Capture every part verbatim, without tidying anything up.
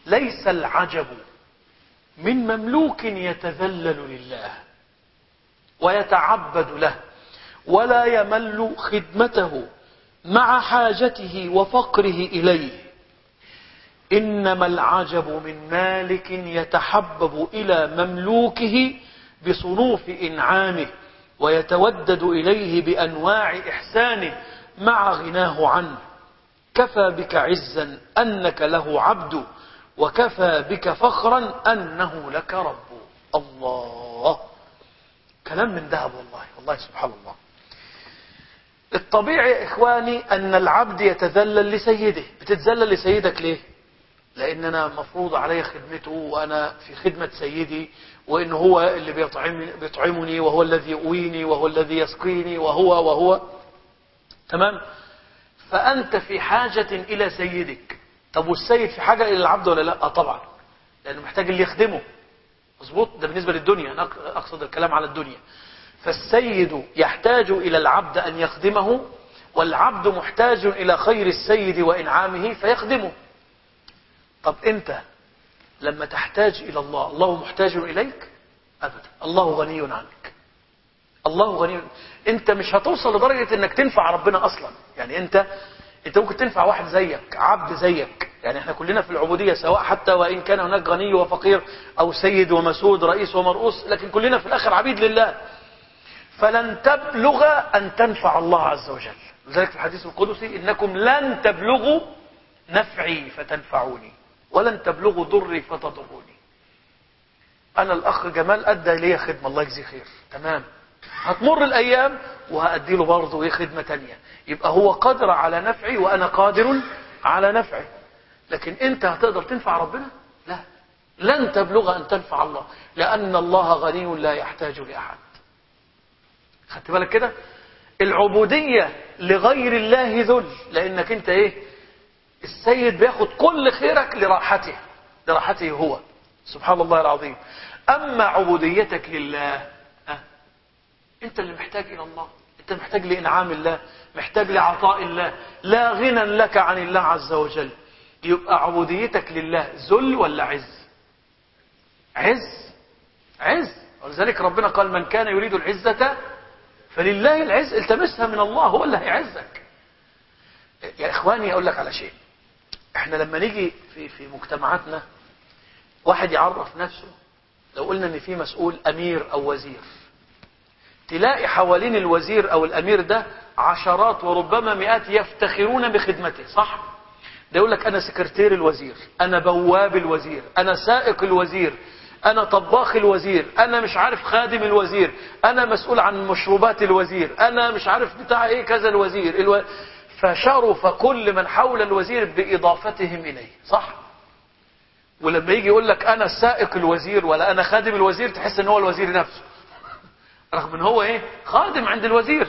ليس العجب من مملوك يتذلل لله ويتعبد له ولا يمل خدمته مع حاجته وفقره إليه، إنما العجب من مالك يتحبب إلى مملوكه بصنوف إنعامه ويتودد إليه بأنواع إحسانه مع غناه عنه. كفى بك عزا أنك له عبد، وكفى بك فخرا أنه لك رب. الله، كلام من ذهب والله، والله سبحان الله. الطبيعي يا إخواني أن العبد يتذلل لسيده. بتتذلل لسيدك ليه؟ لأن أنا مفروض علي خدمته، وأنا في خدمة سيدي، وإن هو اللي بيطعمني, بيطعمني وهو الذي يؤويني وهو الذي يسقيني وهو وهو تمام. فأنت في حاجة إلى سيدك. طب والسيد في حاجة إلى العبد ولا لا؟ طبعا، لأنه محتاج اللي يخدمه. مظبوط، ده بالنسبة للدنيا، أنا أقصد الكلام على الدنيا. فالسيد يحتاج إلى العبد أن يخدمه، والعبد محتاج إلى خير السيد وإنعامه فيخدمه. طب أنت لما تحتاج إلى الله، الله محتاج إليك؟ أبدا، الله غني عنك. الله غني. أنت مش هتوصل لدرجة أنك تنفع ربنا أصلا. يعني أنت أنت ممكن تنفع واحد زيك، عبد زيك. يعني احنا كلنا في العبودية سواء، حتى وإن كان هناك غني وفقير أو سيد ومسود، رئيس ومرؤوس، لكن كلنا في الآخر عبيد لله. فلن تبلغ أن تنفع الله عز وجل. لذلك في الحديث القدسي: إنكم لن تبلغوا نفعي فتنفعوني، ولن تبلغوا ضري فتضروني. أنا الأخ جمال أدى إليه خدمة، الله يجزيه خير، تمام. هتمر الأيام وهأدي له برضه إيه خدمة تانية. يبقى هو قادر على نفعي وأنا قادر على نفعه. لكن أنت هتقدر تنفع ربنا؟ لا، لن تبلغ أن تنفع الله، لأن الله غني لا يحتاج لأحد. خدت بالك كده؟ العبودية لغير الله ذل، لأنك أنت إيه؟ السيد بياخد كل خيرك لراحته، لراحته هو، سبحان الله العظيم. أما عبوديتك لله، أه؟ أنت اللي محتاج إلى الله، أنت محتاج لإنعام الله، محتاج لعطاء الله، لا غنى لك عن الله عز وجل. يبقى عبوديتك لله ذل ولا عز؟ عز، عز. ولذلك ربنا قال: من كان يريد العزة فلله العز، التمسها من الله، هو اللي هيعزك. يا إخواني أقول لك على شيء. احنا لما نيجي في في مجتمعاتنا واحد يعرف نفسه، لو قلنا ان في مسؤول امير او وزير، تلاقي حوالين الوزير او الامير ده عشرات وربما مئات يفتخرون بخدمته، صح؟ ده يقول لك: انا سكرتير الوزير، انا بواب الوزير، انا سائق الوزير، انا طباخ الوزير، انا مش عارف خادم الوزير، انا مسؤول عن مشروبات الوزير، انا مش عارف بتاع ايه كذا الوزير الو... فشرف كل من حول الوزير بإضافتهم إليه، صح؟ ولما يجي يقول لك أنا سائق الوزير ولا أنا خادم الوزير، تحس ان هو الوزير نفسه، رغم ان هو ايه؟ خادم عند الوزير.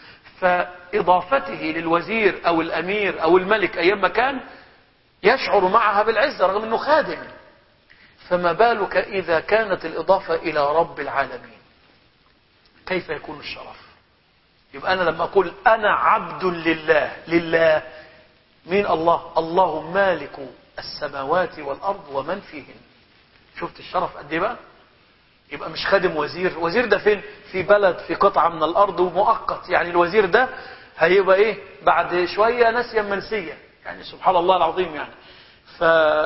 فإضافته للوزير أو الأمير أو الملك أيام ما كان يشعر معها بالعزة رغم انه خادم. فما بالك إذا كانت الإضافة إلى رب العالمين، كيف يكون الشرف؟ يبقى أنا لما أقول أنا عبد لله، لله مين؟ الله. الله مالك السماوات والأرض ومن فيهن. شفت الشرف قد ايه بقى؟ يبقى مش خادم وزير. وزير ده فين؟ في بلد، في قطعة من الأرض ومؤقت. يعني الوزير ده هيبقى ايه بعد شوية؟ نسيا منسيا. يعني سبحان الله العظيم. يعني ف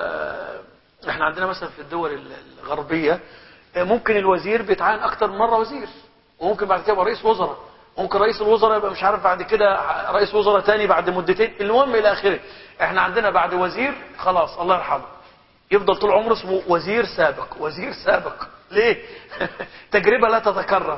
احنا عندنا مثلا في الدول الغربية ممكن الوزير بيتعين أكتر من مرة وزير، وممكن بعد كده يبقى رئيس وزراء، ممكن رئيس الوزراء يبقى مش عارف بعد كده رئيس وزراء تاني بعد مدتين، المهم الى اخره. احنا عندنا بعد وزير خلاص الله يرحمه يفضل طول عمره اسمه وزير سابق، وزير سابق. ليه؟ تجربة لا تتكرر.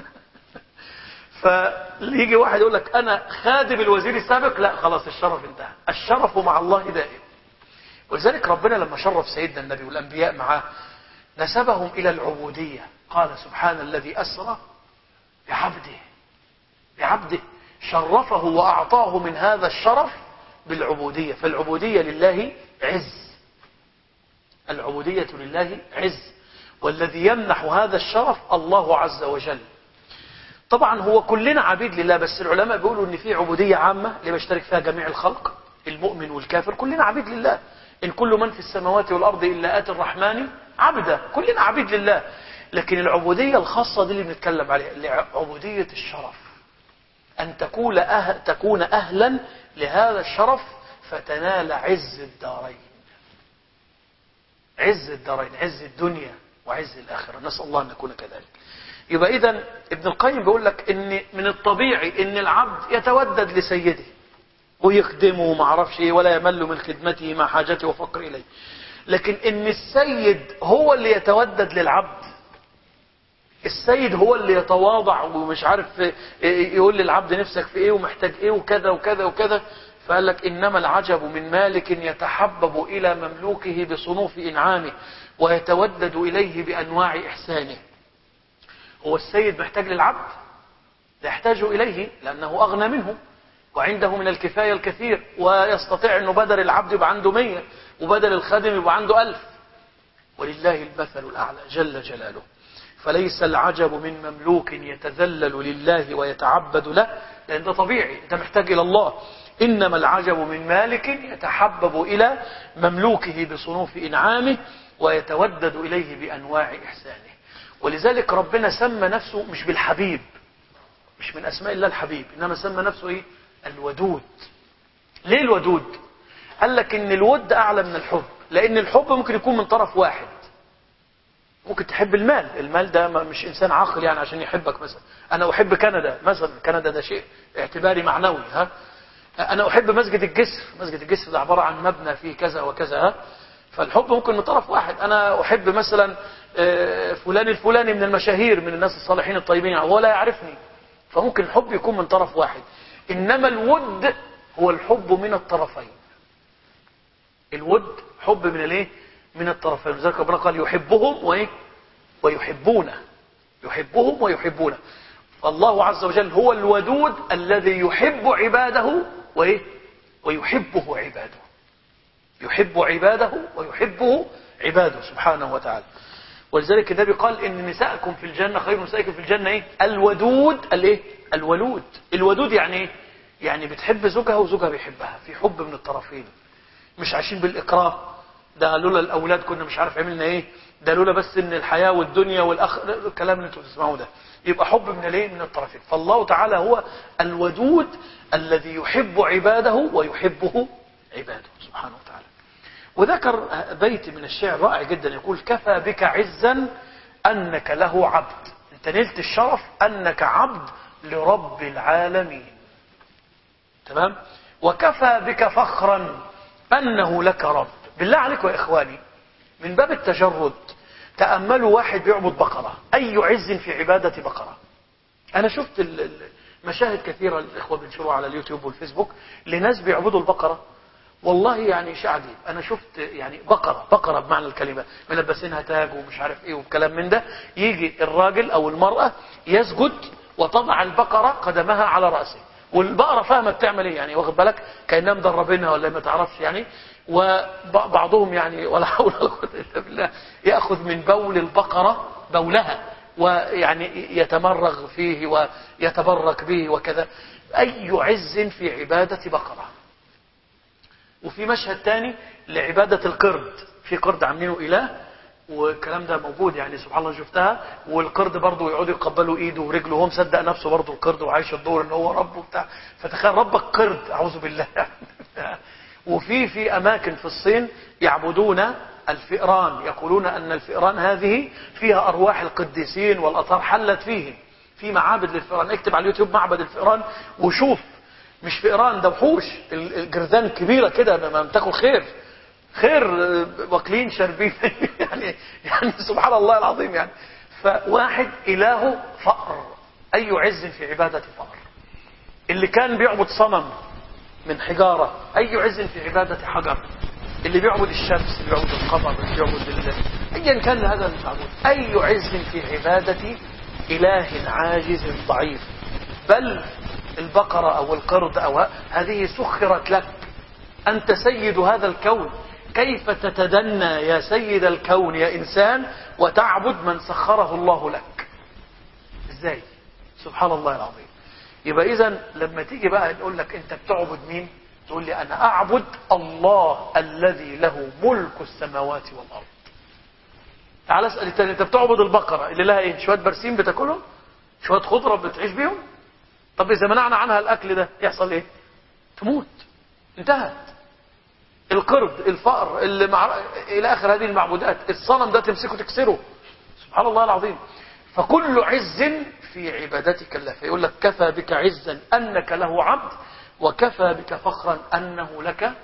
فيجي واحد يقول لك انا خادم الوزير السابق، لا خلاص الشرف انتهى. الشرف مع الله دائم. ولذلك ربنا لما شرف سيدنا النبي والانبياء معاه نسبهم الى العبودية. قال: سبحان الذي اسرى بعبده، بعبده شرفه وأعطاه من هذا الشرف بالعبودية. فالعبودية لله عز، العبودية لله عز، والذي يمنح هذا الشرف الله عز وجل. طبعا هو كلنا عبيد لله، بس العلماء بيقولوا ان في عبودية عامة اللي بيشترك فيها جميع الخلق، المؤمن والكافر كلنا عبيد لله. إن كل من في السماوات والأرض إلا آتي الرحمن عبدا، كلنا عبيد لله. لكن العبودية الخاصة دي اللي بنتكلم عليها، عبودية الشرف، أن تكون أهل تكون أهلا لهذا الشرف فتنال عز الدارين، عز الدارين، عز الدنيا وعز الآخرة، نسأل الله أن نكون كذلك. يبقى إذن ابن القيم بيقول لك إن من الطبيعي إن العبد يتودد لسيده ويخدمه وما عرفش ايه ولا يمل من خدمته مع حاجته وفقر إليه، لكن إن السيد هو اللي يتودد للعبد، السيد هو اللي يتواضع ومش عارف يقول للعبد نفسك في ايه ومحتاج ايه وكذا وكذا وكذا. فقال لك إنما العجب من مالك يتحبب إلى مملوكه بصنوف إنعامه ويتودد إليه بأنواع إحسانه. هو السيد محتاج للعبد، يحتاج إليه لأنه أغنى منه وعنده من الكفاية الكثير، ويستطيع أنه بدل العبد يبقى عنده مية وبدل الخادم يبقى عنده ألف، ولله المثل الأعلى جل جلاله. فليس العجب من مملوك يتذلل لله ويتعبد له، لأن ده طبيعي، أنت محتاج إلى الله. إنما العجب من مالك يتحبب إلى مملوكه بصنوف إنعامه ويتودد إليه بأنواع إحسانه. ولذلك ربنا سمى نفسه مش بالحبيب، مش من أسماء الله الحبيب، إنما سمى نفسه إيه؟ الودود. ليه الودود؟ قال لك إن الود أعلى من الحب، لأن الحب ممكن يكون من طرف واحد. ممكن تحب المال، المال ده مش إنسان عاقل يعني عشان يحبك. مثلا أنا أحب كندا مثلا، كندا ده شيء اعتباري معنوي. ها أنا أحب مسجد الجسر، مسجد الجسر ده عبارة عن مبنى فيه كذا وكذا. ها فالحب ممكن من طرف واحد. أنا أحب مثلا فلان الفلاني من المشاهير من الناس الصالحين الطيبين وهو لا يعرفني، فممكن الحب يكون من طرف واحد. إنما الود هو الحب من الطرفين. الود حب من الايه؟ من الطرفين. لذلك ربنا قال يحبهم وايه؟ ويحبونه، يحبهم ويحبونه. فالله عز وجل هو الودود الذي يحب عباده وايه؟ ويحبه عباده، يحب عباده ويحبه عباده سبحانه وتعالى. ولذلك النبي قال إن نساءكم في الجنة خير نسائكم في الجنة ايه؟ الودود الايه؟ الولود. الودود يعني ايه؟ يعني بتحب زوجها وزوجها بيحبها، في حب من الطرفين، مش عايشين بالإكراه. ده لولا الأولاد كنا مش عارف عملنا ايه، ده لولا بس ان الحياة والدنيا والأخ، الكلام اللي انتم بتسمعوه ده. يبقى حب من الايه؟ من الطرفين. فالله تعالى هو الودود الذي يحب عباده ويحبه عباده سبحانه وتعالى. وذكر بيت من الشعر رائع جدا يقول: كفى بك عزا أنك له عبد. انت نلت الشرف أنك عبد لرب العالمين. تمام؟ وكفى بك فخرا أنه لك رب. بالله عليك يا إخواني، من باب التجرد تأملوا واحد بيعبد بقرة، أي عز في عبادة بقرة. أنا شفت مشاهد كثيرة الإخوة بينشروها على اليوتيوب والفيسبوك لناس بيعبدوا البقرة، والله يعني شيء عجيب. أنا شفت يعني بقرة بقرة بمعنى الكلمة، ملبسينها تاج ومش عارف إيه وكلام من ده، يجي الراجل أو المرأة يسجد وتضع البقرة قدمها على رأسه، والبقرة فاهمة بتعمل ايه، يعني واخد بالك كأنها مدربينها ولا ما تعرفش يعني. وبعضهم يعني ولا حول ولا قوة إلا بالله يأخذ من بول البقرة بولها ويعني يتمرغ فيه ويتبرك به وكذا. أي عز في عبادة بقرة. وفي مشهد تاني لعبادة القرد، في قرد عاملينه إله والكلام ده موجود يعني سبحان الله شفتها. والقرد برضه يقعدوا يقبلوا ايده ورجله وهو مصدق نفسه برضه القرد وعايش الدور ان هو ربه بتاع. فتخيل ربك قرد، اعوذ بالله. وفي في اماكن في الصين يعبدون الفئران، يقولون ان الفئران هذه فيها ارواح القديسين والاطهار حلت فيهم. في معابد للفئران، اكتب على اليوتيوب معبد الفئران وشوف. مش فئران ده وحوش، الجرذان كبيره كده ما بتاكل خير خير واكلين شاربين يعني يعني سبحان الله العظيم يعني. فواحد إله فقر، أي عز في عبادة فقر. اللي كان بيعبد صنم من حجارة، أي عز في عبادة حجر. اللي بيعبد الشمس، اللي بيعبد القمر، اللي بيعبد الله، أيا كان هذا المعبود، أي عز في عبادة إله عاجز ضعيف. بل البقرة أو القرد أو هذه سخرت لك، أنت سيد هذا الكون، كيف تتدنى يا سيد الكون يا إنسان وتعبد من سخره الله لك؟ إزاي؟ سبحان الله العظيم. يبقى إذن لما تيجي بقى نقول لك أنت بتعبد مين؟ تقول لي أنا أعبد الله الذي له ملك السماوات والأرض. تعال اسأل التاني، أنت بتعبد البقرة اللي لها إيه؟ شوية برسيم بتاكلهم؟ شوية خضرة بتعيش بيهم؟ طب إذا منعنا عنها الأكل ده يحصل إيه؟ تموت، انتهت. القرد، الفأر، اللي مع... إلى آخر هذه المعبودات، الصنم ده تمسكه تكسره، سبحان الله العظيم. فكل عز في عبادتك الله. فيقول لك كفى بك عزا أنك له عبد، وكفى بك فخرا أنه لك